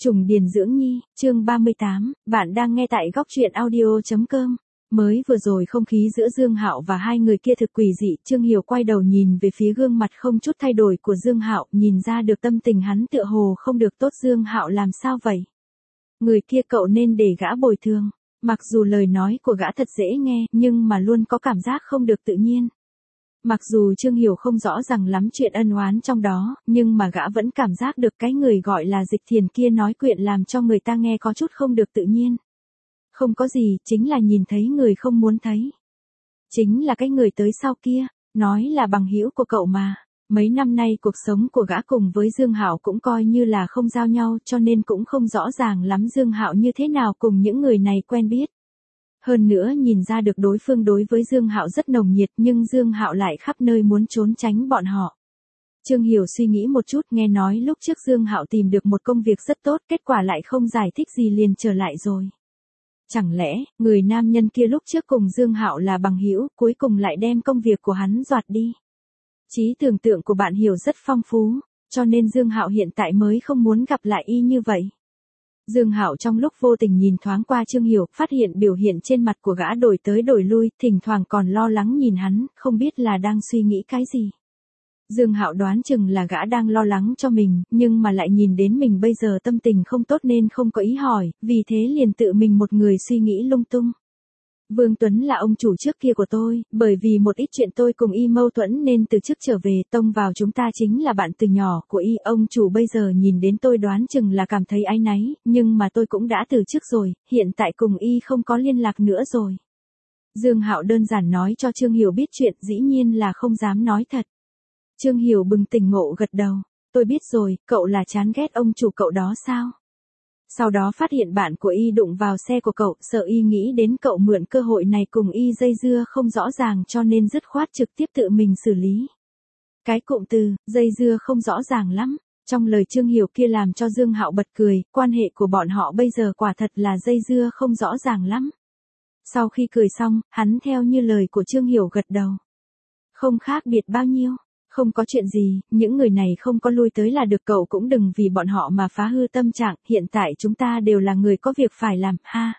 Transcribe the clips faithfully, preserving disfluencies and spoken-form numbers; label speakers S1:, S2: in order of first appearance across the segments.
S1: Trùng Điền Dưỡng Nhi, chương ba mươi tám, bạn đang nghe tại góc truyện audio chấm com. Mới vừa rồi không khí giữa Dương Hạo và hai người kia thực quỷ dị, Trương Hiểu quay đầu nhìn về phía gương mặt không chút thay đổi của Dương Hạo, nhìn ra được tâm tình hắn tựa hồ không được tốt. Dương Hạo làm sao vậy? Người kia cậu nên để gã bồi thường. Mặc dù lời nói của gã thật dễ nghe, nhưng mà luôn có cảm giác không được tự nhiên. Mặc dù Trương Hiểu không rõ ràng lắm chuyện ân oán trong đó, nhưng mà gã vẫn cảm giác được cái người gọi là Dịch Thiền kia nói chuyện làm cho người ta nghe có chút không được tự nhiên. Không có gì, chính là nhìn thấy người không muốn thấy. Chính là cái người tới sau kia, nói là bằng hữu của cậu mà. Mấy năm nay cuộc sống của gã cùng với Dương Hạo cũng coi như là không giao nhau, cho nên cũng không rõ ràng lắm Dương Hạo như thế nào cùng những người này quen biết. Hơn nữa nhìn ra được đối phương đối với Dương Hạo rất nồng nhiệt, nhưng Dương Hạo lại khắp nơi muốn trốn tránh bọn họ. Trương Hiểu suy nghĩ một chút, nghe nói lúc trước Dương Hạo tìm được một công việc rất tốt, kết quả lại không giải thích gì liền trở lại rồi. Chẳng lẽ, người nam nhân kia lúc trước cùng Dương Hạo là bằng hữu, cuối cùng lại đem công việc của hắn đoạt đi. Trí tưởng tượng của bạn Hiểu rất phong phú, cho nên Dương Hạo hiện tại mới không muốn gặp lại y như vậy. Dương Hạo trong lúc vô tình nhìn thoáng qua Trương Hiểu, phát hiện biểu hiện trên mặt của gã đổi tới đổi lui, thỉnh thoảng còn lo lắng nhìn hắn, không biết là đang suy nghĩ cái gì. Dương Hạo đoán chừng là gã đang lo lắng cho mình, nhưng mà lại nhìn đến mình bây giờ tâm tình không tốt nên không có ý hỏi, vì thế liền tự mình một người suy nghĩ lung tung. Vương Tuấn là ông chủ trước kia của tôi, bởi vì một ít chuyện tôi cùng y mâu thuẫn nên từ trước trở về, tông vào chúng ta chính là bạn từ nhỏ của y. Ông chủ bây giờ nhìn đến tôi đoán chừng là cảm thấy áy náy, nhưng mà tôi cũng đã từ trước rồi, hiện tại cùng y không có liên lạc nữa rồi. Dương Hạo đơn giản nói cho Trương Hiểu biết chuyện, dĩ nhiên là không dám nói thật. Trương Hiểu bừng tỉnh ngộ gật đầu, tôi biết rồi, cậu là chán ghét ông chủ cậu đó sao? Sau đó phát hiện bạn của y đụng vào xe của cậu, sợ y nghĩ đến cậu mượn cơ hội này cùng y dây dưa không rõ ràng cho nên dứt khoát trực tiếp tự mình xử lý. Cái cụm từ, dây dưa không rõ ràng lắm, trong lời Trương Hiểu kia làm cho Dương Hạo bật cười, quan hệ của bọn họ bây giờ quả thật là dây dưa không rõ ràng lắm. Sau khi cười xong, hắn theo như lời của Trương Hiểu gật đầu. Không khác biệt bao nhiêu. Không có chuyện gì, những người này không có lui tới là được, cậu cũng đừng vì bọn họ mà phá hư tâm trạng, hiện tại chúng ta đều là người có việc phải làm, ha.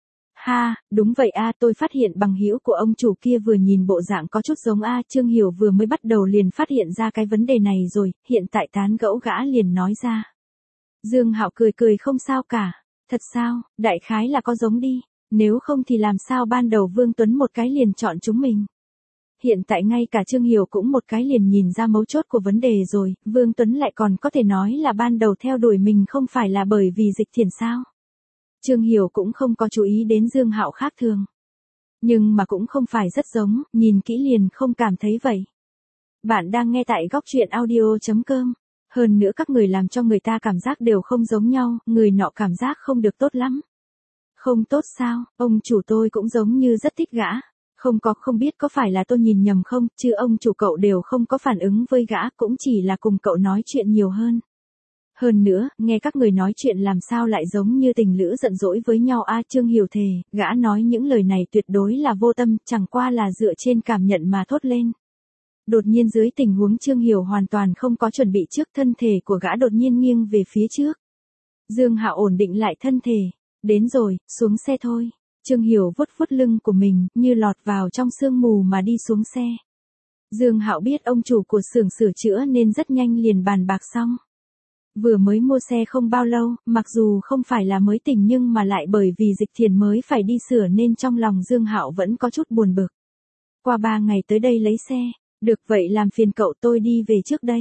S1: Ha, đúng vậy a, tôi phát hiện bằng hữu của ông chủ kia vừa nhìn bộ dạng có chút giống a. Trương Hiểu vừa mới bắt đầu liền phát hiện ra cái vấn đề này rồi, hiện tại tán gẫu gã liền nói ra. Dương Hạo cười cười không sao cả, thật sao, đại khái là có giống đi, nếu không thì làm sao ban đầu Vương Tuấn một cái liền chọn chúng mình. Hiện tại ngay cả Trương Hiểu cũng một cái liền nhìn ra mấu chốt của vấn đề rồi, Vương Tuấn lại còn có thể nói là ban đầu theo đuổi mình không phải là bởi vì Dịch Thiền sao. Trương Hiểu cũng không có chú ý đến Dương Hạo khác thường. Nhưng mà cũng không phải rất giống, nhìn kỹ liền không cảm thấy vậy. Bạn đang nghe tại góc truyện audio chấm com. Hơn nữa các người làm cho người ta cảm giác đều không giống nhau, người nọ cảm giác không được tốt lắm. Không tốt sao, ông chủ tôi cũng giống như rất thích gã. Không có, không biết có phải là tôi nhìn nhầm không, chứ ông chủ cậu đều không có phản ứng với gã, cũng chỉ là cùng cậu nói chuyện nhiều hơn. Hơn nữa, nghe các người nói chuyện làm sao lại giống như tình lữ giận dỗi với nhau a. Trương Hiểu thề, gã nói những lời này tuyệt đối là vô tâm, chẳng qua là dựa trên cảm nhận mà thốt lên. Đột nhiên dưới tình huống Trương Hiểu hoàn toàn không có chuẩn bị trước, thân thể của gã đột nhiên nghiêng về phía trước. Dương Hạo ổn định lại thân thể, đến rồi, xuống xe thôi. Trương Hiểu vuốt vuốt lưng của mình, như lọt vào trong sương mù mà đi xuống xe. Dương Hạo biết ông chủ của xưởng sửa chữa nên rất nhanh liền bàn bạc xong. Vừa mới mua xe không bao lâu, mặc dù không phải là mới tỉnh nhưng mà lại bởi vì Dịch Thiền mới phải đi sửa nên trong lòng Dương Hạo vẫn có chút buồn bực. Qua ba ngày tới đây lấy xe, được vậy làm phiền cậu tôi đi về trước đây.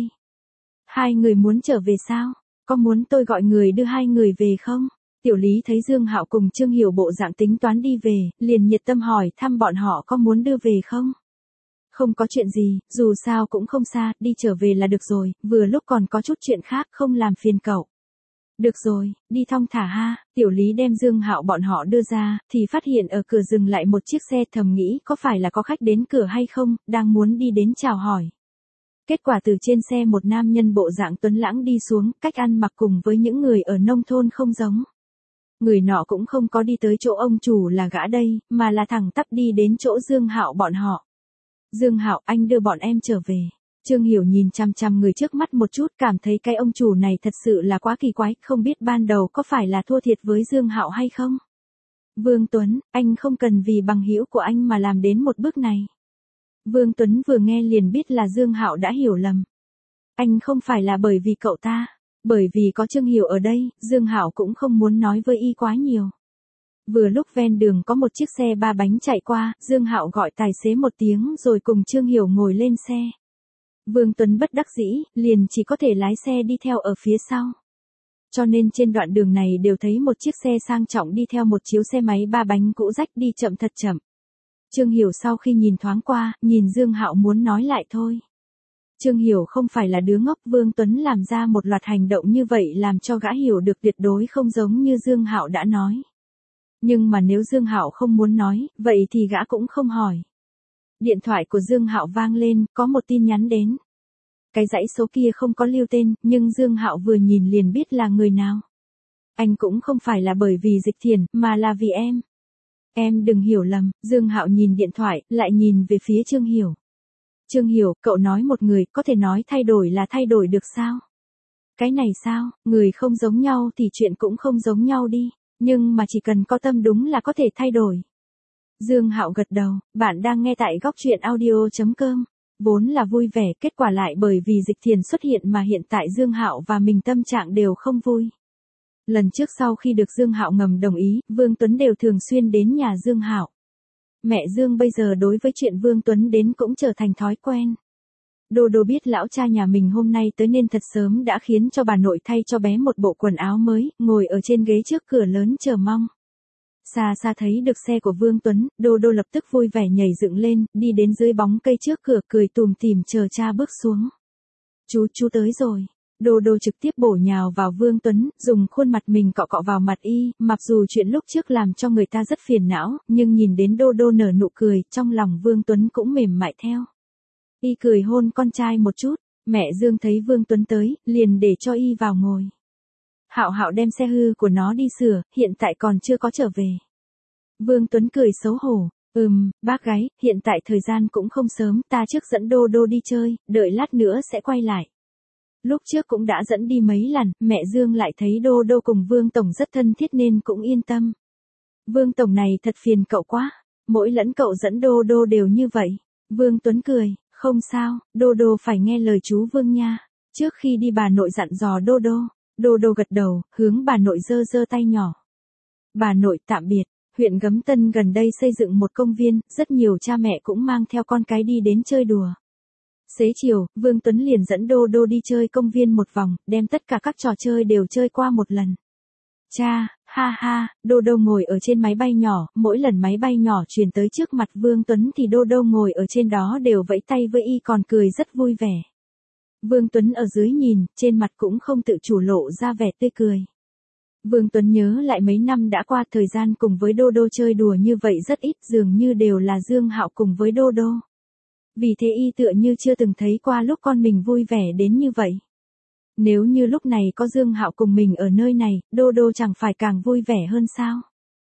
S1: Hai người muốn trở về sao? Có muốn tôi gọi người đưa hai người về không? Tiểu Lý thấy Dương Hạo cùng Trương Hiểu bộ dạng tính toán đi về, liền nhiệt tâm hỏi thăm bọn họ có muốn đưa về không? Không có chuyện gì, dù sao cũng không xa, đi trở về là được rồi, vừa lúc còn có chút chuyện khác không làm phiền cậu. Được rồi, đi thong thả ha. Tiểu Lý đem Dương Hạo bọn họ đưa ra, thì phát hiện ở cửa dừng lại một chiếc xe, thầm nghĩ có phải là có khách đến cửa hay không, đang muốn đi đến chào hỏi. Kết quả từ trên xe một nam nhân bộ dạng tuấn lãng đi xuống, cách ăn mặc cùng với những người ở nông thôn không giống. Người nọ cũng không có đi tới chỗ ông chủ là gã đây, mà là thẳng tắp đi đến chỗ Dương Hạo bọn họ. Dương Hạo, anh đưa bọn em trở về. Trương Hiểu nhìn chằm chằm người trước mắt một chút, cảm thấy cái ông chủ này thật sự là quá kỳ quái, không biết ban đầu có phải là thua thiệt với Dương Hạo hay không. Vương Tuấn, anh không cần vì bằng hữu của anh mà làm đến một bước này. Vương Tuấn vừa nghe liền biết là Dương Hạo đã hiểu lầm. Anh không phải là bởi vì cậu ta, bởi vì có Trương Hiểu ở đây, Dương Hạo cũng không muốn nói với y quá nhiều. Vừa lúc ven đường có một chiếc xe ba bánh chạy qua, Dương Hạo gọi tài xế một tiếng rồi cùng Trương Hiểu ngồi lên xe. Vương Tuấn bất đắc dĩ, liền chỉ có thể lái xe đi theo ở phía sau. Cho nên trên đoạn đường này đều thấy một chiếc xe sang trọng đi theo một chiếu xe máy ba bánh cũ rách đi chậm thật chậm. Trương Hiểu sau khi nhìn thoáng qua, nhìn Dương Hạo muốn nói lại thôi. Trương Hiểu không phải là đứa ngốc, Vương Tuấn làm ra một loạt hành động như vậy làm cho gã hiểu được tuyệt đối không giống như Dương Hạo đã nói. Nhưng mà nếu Dương Hạo không muốn nói, vậy thì gã cũng không hỏi. Điện thoại của Dương Hạo vang lên, có một tin nhắn đến. Cái dãy số kia không có lưu tên, nhưng Dương Hạo vừa nhìn liền biết là người nào. Anh cũng không phải là bởi vì Dịch Thiền, mà là vì em. Em đừng hiểu lầm, Dương Hạo nhìn điện thoại, lại nhìn về phía Trương Hiểu. Trương Hiểu, cậu nói một người, có thể nói thay đổi là thay đổi được sao? Cái này sao, người không giống nhau thì chuyện cũng không giống nhau đi, nhưng mà chỉ cần có tâm đúng là có thể thay đổi. Dương Hạo gật đầu, bạn đang nghe tại góc truyện audio chấm com. Vốn là vui vẻ, kết quả lại bởi vì Dịch Thiền xuất hiện mà hiện tại Dương Hạo và mình tâm trạng đều không vui. Lần trước sau khi được Dương Hạo ngầm đồng ý, Vương Tuấn đều thường xuyên đến nhà Dương Hạo. Mẹ Dương bây giờ đối với chuyện Vương Tuấn đến cũng trở thành thói quen. Đô Đô biết lão cha nhà mình hôm nay tới nên thật sớm đã khiến cho bà nội thay cho bé một bộ quần áo mới, ngồi ở trên ghế trước cửa lớn chờ mong. Xa xa thấy được xe của Vương Tuấn, Đô Đô lập tức vui vẻ nhảy dựng lên, đi đến dưới bóng cây trước cửa cười tùm tìm chờ cha bước xuống. Chú, chú tới rồi. Đô Đô trực tiếp bổ nhào vào Vương Tuấn, dùng khuôn mặt mình cọ cọ vào mặt y, mặc dù chuyện lúc trước làm cho người ta rất phiền não, nhưng nhìn đến Đô Đô nở nụ cười, trong lòng Vương Tuấn cũng mềm mại theo. Y cười hôn con trai một chút, mẹ Dương thấy Vương Tuấn tới, liền để cho y vào ngồi. Hạo Hạo đem xe hư của nó đi sửa, hiện tại còn chưa có trở về. Vương Tuấn cười xấu hổ, ừm, bác gái, hiện tại thời gian cũng không sớm, ta trước dẫn Đô Đô đi chơi, đợi lát nữa sẽ quay lại. Lúc trước cũng đã dẫn đi mấy lần, mẹ Dương lại thấy Đô Đô cùng Vương Tổng rất thân thiết nên cũng yên tâm. Vương Tổng này thật phiền cậu quá, mỗi lẫn cậu dẫn Đô Đô đều như vậy. Vương Tuấn cười, không sao, Đô Đô phải nghe lời chú Vương nha. Trước khi đi bà nội dặn dò Đô Đô. Đô Đô gật đầu, hướng bà nội giơ giơ tay nhỏ. Bà nội tạm biệt, huyện Gấm Tân gần đây xây dựng một công viên, rất nhiều cha mẹ cũng mang theo con cái đi đến chơi đùa. Xế chiều, Vương Tuấn liền dẫn Đô Đô đi chơi công viên một vòng, đem tất cả các trò chơi đều chơi qua một lần. Cha, ha ha, Đô Đô ngồi ở trên máy bay nhỏ, mỗi lần máy bay nhỏ chuyển tới trước mặt Vương Tuấn thì Đô Đô ngồi ở trên đó đều vẫy tay với y còn cười rất vui vẻ. Vương Tuấn ở dưới nhìn, trên mặt cũng không tự chủ lộ ra vẻ tươi cười. Vương Tuấn nhớ lại mấy năm đã qua, thời gian cùng với Đô Đô chơi đùa như vậy rất ít, dường như đều là Dương Hạo cùng với Đô Đô. Vì thế y tựa như chưa từng thấy qua lúc con mình vui vẻ đến như vậy. Nếu như lúc này có Dương Hạo cùng mình ở nơi này, Đô Đô chẳng phải càng vui vẻ hơn sao?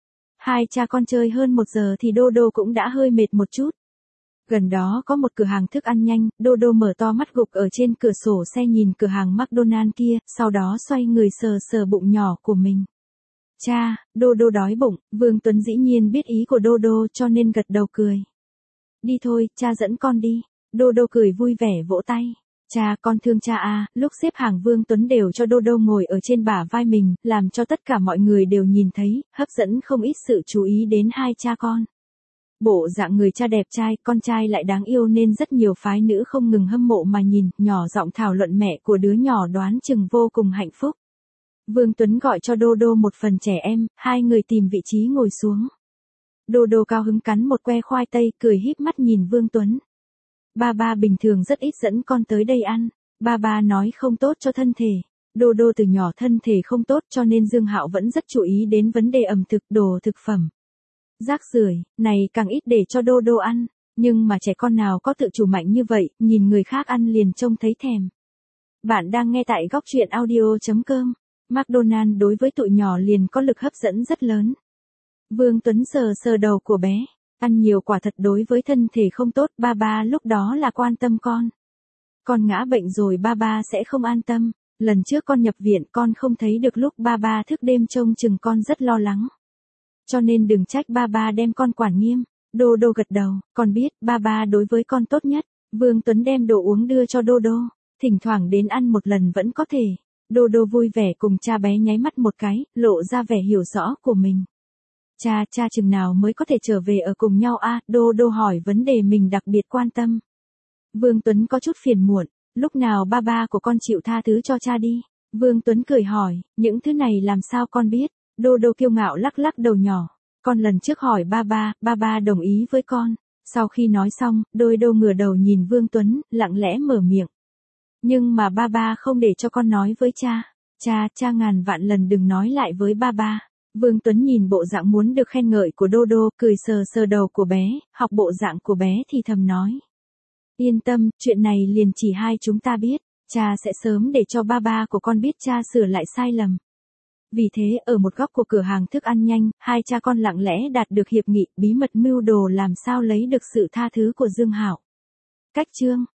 S1: Hai cha con chơi hơn một giờ thì Đô Đô cũng đã hơi mệt một chút. Gần đó có một cửa hàng thức ăn nhanh, Đô Đô mở to mắt gục ở trên cửa sổ xe nhìn cửa hàng McDonald kia, sau đó xoay người sờ sờ bụng nhỏ của mình. Cha, Đô Đô đói bụng, Vương Tuấn dĩ nhiên biết ý của Đô Đô cho nên gật đầu cười. Đi thôi, cha dẫn con đi. Đô Đô cười vui vẻ vỗ tay. Cha, con thương cha à, lúc xếp hàng Vương Tuấn đều cho Đô Đô ngồi ở trên bả vai mình, làm cho tất cả mọi người đều nhìn thấy, hấp dẫn không ít sự chú ý đến hai cha con. Bộ dạng người cha đẹp trai, con trai lại đáng yêu nên rất nhiều phái nữ không ngừng hâm mộ mà nhìn, nhỏ giọng thảo luận mẹ của đứa nhỏ đoán chừng vô cùng hạnh phúc. Vương Tuấn gọi cho Đô Đô một phần trẻ em, hai người tìm vị trí ngồi xuống. Đô Đô cao hứng cắn một que khoai tây, cười híp mắt nhìn Vương Tuấn. Ba ba bình thường rất ít dẫn con tới đây ăn, ba ba nói không tốt cho thân thể. Đô Đô từ nhỏ thân thể không tốt cho nên Dương Hạo vẫn rất chú ý đến vấn đề ẩm thực, đồ thực phẩm. Rác rưởi này càng ít để cho Đô Đô ăn, nhưng mà trẻ con nào có tự chủ mạnh như vậy, nhìn người khác ăn liền trông thấy thèm. Bạn đang nghe tại góc truyện audio chấm com. McDonald đối với tụi nhỏ liền có lực hấp dẫn rất lớn. Vương Tuấn sờ sờ đầu của bé, ăn nhiều quả thật đối với thân thể không tốt, ba ba lúc đó là quan tâm con. Con ngã bệnh rồi ba ba sẽ không an tâm. Lần trước con nhập viện con không thấy được lúc ba ba thức đêm trông chừng con rất lo lắng. Cho nên đừng trách ba ba đem con quản nghiêm. Đô Đô gật đầu, con biết ba ba đối với con tốt nhất. Vương Tuấn đem đồ uống đưa cho Đô Đô. Thỉnh thoảng đến ăn một lần vẫn có thể. Đô Đô vui vẻ cùng cha bé nháy mắt một cái, lộ ra vẻ hiểu rõ của mình. Cha, cha chừng nào mới có thể trở về ở cùng nhau a? Đô Đô hỏi vấn đề mình đặc biệt quan tâm. Vương Tuấn có chút phiền muộn, lúc nào ba ba của con chịu tha thứ cho cha đi? Vương Tuấn cười hỏi, những thứ này làm sao con biết? Đô Đô kiêu ngạo lắc lắc đầu nhỏ, con lần trước hỏi ba ba, ba ba đồng ý với con. Sau khi nói xong, Đô Đô ngửa đầu nhìn Vương Tuấn, lặng lẽ mở miệng. Nhưng mà ba ba không để cho con nói với cha. Cha, cha ngàn vạn lần đừng nói lại với ba ba. Vương Tuấn nhìn bộ dạng muốn được khen ngợi của Đô Đô, cười sờ sờ đầu của bé, học bộ dạng của bé thì thầm nói. Yên tâm, chuyện này liền chỉ hai chúng ta biết, cha sẽ sớm để cho ba ba của con biết cha sửa lại sai lầm. Vì thế, ở một góc của cửa hàng thức ăn nhanh, hai cha con lặng lẽ đạt được hiệp nghị, bí mật mưu đồ làm sao lấy được sự tha thứ của Dương Hạo. Cách chương